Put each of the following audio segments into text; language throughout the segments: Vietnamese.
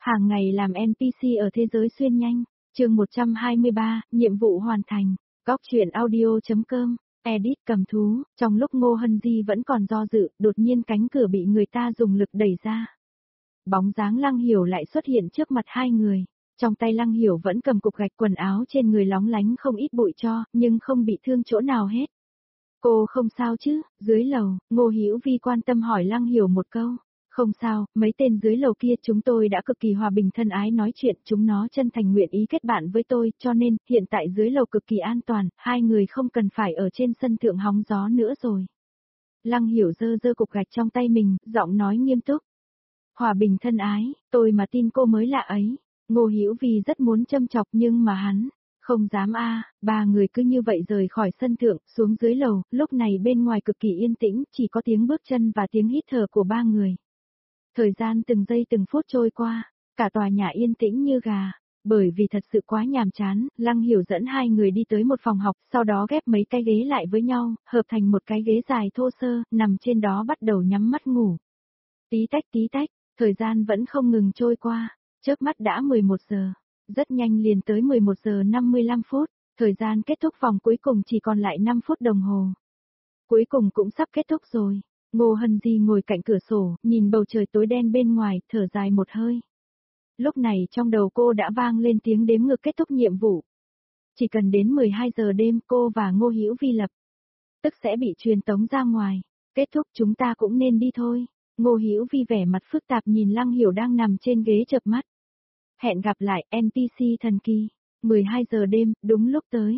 Hàng ngày làm NPC ở thế giới xuyên nhanh. Chương 123, nhiệm vụ hoàn thành. Góc truyện audio.com. Edit cầm thú, trong lúc Ngô Hân Di vẫn còn do dự, đột nhiên cánh cửa bị người ta dùng lực đẩy ra. Bóng dáng Lăng Hiểu lại xuất hiện trước mặt hai người. Trong tay Lăng Hiểu vẫn cầm cục gạch, quần áo trên người lóng lánh không ít bụi tro, nhưng không bị thương chỗ nào hết. Cô không sao chứ? Dưới lầu, Ngô Hữu Vi quan tâm hỏi Lăng Hiểu một câu. Không sao, mấy tên dưới lầu kia chúng tôi đã cực kỳ hòa bình thân ái nói chuyện, chúng nó chân thành nguyện ý kết bạn với tôi, cho nên, hiện tại dưới lầu cực kỳ an toàn, hai người không cần phải ở trên sân thượng hóng gió nữa rồi. Lăng Hiểu giơ cục gạch trong tay mình, giọng nói nghiêm túc. Hòa bình thân ái, tôi mà tin cô mới lạ ấy. Ngô Hữu Vi rất muốn châm chọc nhưng mà hắn không dám ba người cứ như vậy rời khỏi sân thượng, xuống dưới lầu, lúc này bên ngoài cực kỳ yên tĩnh, chỉ có tiếng bước chân và tiếng hít thở của ba người. Thời gian từng giây từng phút trôi qua, cả tòa nhà yên tĩnh như gà. Bởi vì thật sự quá nhàm chán, Lăng Hiểu dẫn hai người đi tới một phòng học, sau đó ghép mấy cái ghế lại với nhau, hợp thành một cái ghế dài thô sơ, nằm trên đó bắt đầu nhắm mắt ngủ. Tí tách, thời gian vẫn không ngừng trôi qua, chớp mắt đã 11 giờ. Rất nhanh liền tới 11 giờ 55 phút, thời gian kết thúc vòng cuối cùng chỉ còn lại 5 phút đồng hồ. Cuối cùng cũng sắp kết thúc rồi. Ngô Hân Di ngồi cạnh cửa sổ, nhìn bầu trời tối đen bên ngoài, thở dài một hơi. Lúc này trong đầu cô đã vang lên tiếng đếm ngược kết thúc nhiệm vụ. Chỉ cần đến 12 giờ đêm cô và Ngô Hữu Vi lập tức sẽ bị truyền tống ra ngoài. Kết thúc, chúng ta cũng nên đi thôi. Ngô Hữu Vi vẻ mặt phức tạp nhìn Lăng Hiểu đang nằm trên ghế chợp mắt. Hẹn gặp lại NPC thần kỳ. 12 giờ đêm, đúng lúc tới.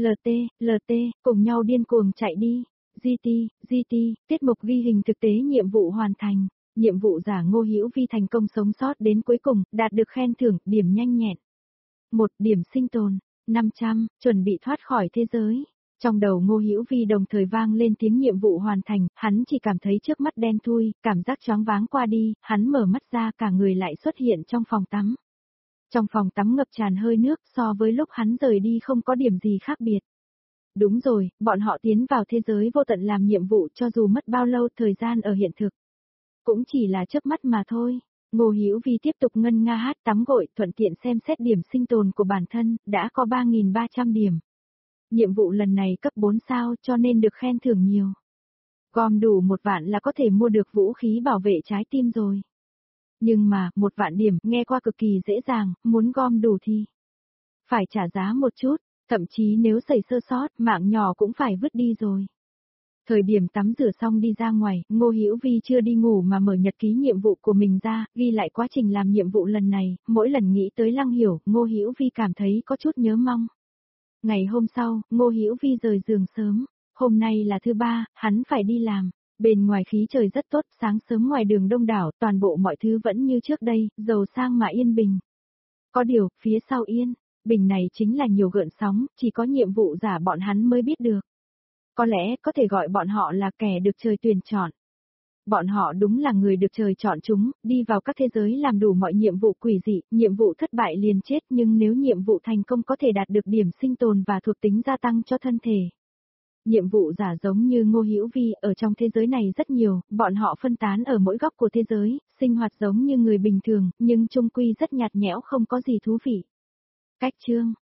LT, cùng nhau điên cuồng chạy đi. GT, tiết mục ghi hình thực tế nhiệm vụ hoàn thành. Nhiệm vụ giả Ngô Hữu Vi thành công sống sót đến cuối cùng, đạt được khen thưởng, điểm nhanh nhẹn. 1 điểm sinh tồn, 500, chuẩn bị thoát khỏi thế giới. Trong đầu Ngô Hữu Vi đồng thời vang lên tiếng nhiệm vụ hoàn thành, hắn chỉ cảm thấy trước mắt đen thui, cảm giác choáng váng qua đi, hắn mở mắt ra cả người lại xuất hiện trong phòng tắm. Trong phòng tắm ngập tràn hơi nước, so với lúc hắn rời đi không có điểm gì khác biệt. Đúng rồi, bọn họ tiến vào thế giới vô tận làm nhiệm vụ cho dù mất bao lâu thời gian ở hiện thực. Cũng chỉ là chớp mắt mà thôi. Ngô Hữu Vi tiếp tục ngân nga hát tắm gội, thuận tiện xem xét điểm sinh tồn của bản thân, đã có 3.300 điểm. Nhiệm vụ lần này cấp 4 sao cho nên được khen thưởng nhiều. Gom đủ 1 vạn là có thể mua được vũ khí bảo vệ trái tim rồi. Nhưng mà, 1 vạn điểm nghe qua cực kỳ dễ dàng, muốn gom đủ thì phải trả giá một chút, thậm chí nếu xảy sơ sót, mạng nhỏ cũng phải vứt đi rồi. Thời điểm tắm rửa xong đi ra ngoài, Ngô Hữu Vi chưa đi ngủ mà mở nhật ký nhiệm vụ của mình ra, ghi lại quá trình làm nhiệm vụ lần này, mỗi lần nghĩ tới Lăng Hiểu, Ngô Hữu Vi cảm thấy có chút nhớ mong. Ngày hôm sau, Ngô Hữu Vi rời giường sớm, hôm nay là thứ ba, hắn phải đi làm. Bên ngoài khí trời rất tốt, sáng sớm ngoài đường đông đảo, toàn bộ mọi thứ vẫn như trước đây, giàu sang mà yên bình. Có điều, phía sau yên bình này chính là nhiều gợn sóng, chỉ có nhiệm vụ giả bọn hắn mới biết được. Có lẽ có thể gọi bọn họ là kẻ được trời tuyển chọn. Bọn họ đúng là người được trời chọn chúng, đi vào các thế giới làm đủ mọi nhiệm vụ quỷ dị, nhiệm vụ thất bại liền chết, nhưng nếu nhiệm vụ thành công có thể đạt được điểm sinh tồn và thuộc tính gia tăng cho thân thể. Nhiệm vụ giả giống như Ngô Hữu Vi ở trong thế giới này rất nhiều, bọn họ phân tán ở mỗi góc của thế giới, sinh hoạt giống như người bình thường, nhưng chung quy rất nhạt nhẽo không có gì thú vị. Cách chương